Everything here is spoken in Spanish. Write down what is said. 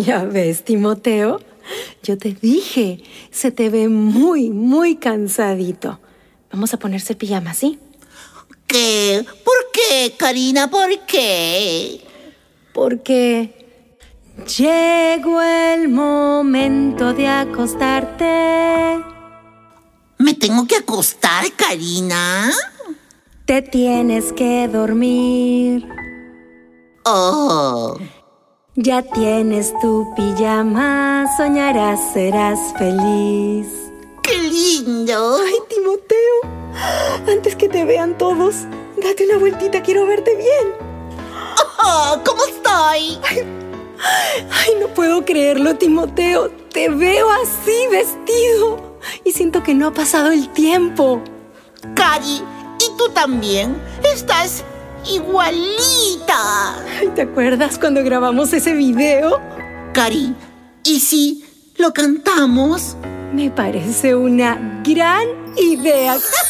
Ya ves, Timoteo, yo te dije, se te ve muy, muy cansadito. Vamos a ponerse el pijama, ¿sí? ¿Qué? ¿Por qué, Karina? ¿Por qué? Porque llegó el momento de acostarte. ¿Me tengo que acostar, Karina? Te tienes que dormir. Oh. Ya tienes tu pijama, soñarás, serás feliz. ¡Qué lindo! Ay, Timoteo, antes que te vean todos, date una vueltita, quiero verte bien. Oh, ¿cómo estoy? Ay, no puedo creerlo, Timoteo. Te veo así vestido y siento que no ha pasado el tiempo. Cari, ¿y tú también? Estás igualita. Ay, ¿te acuerdas cuando grabamos ese video? Cari, ¿y si lo cantamos? Me parece una gran idea.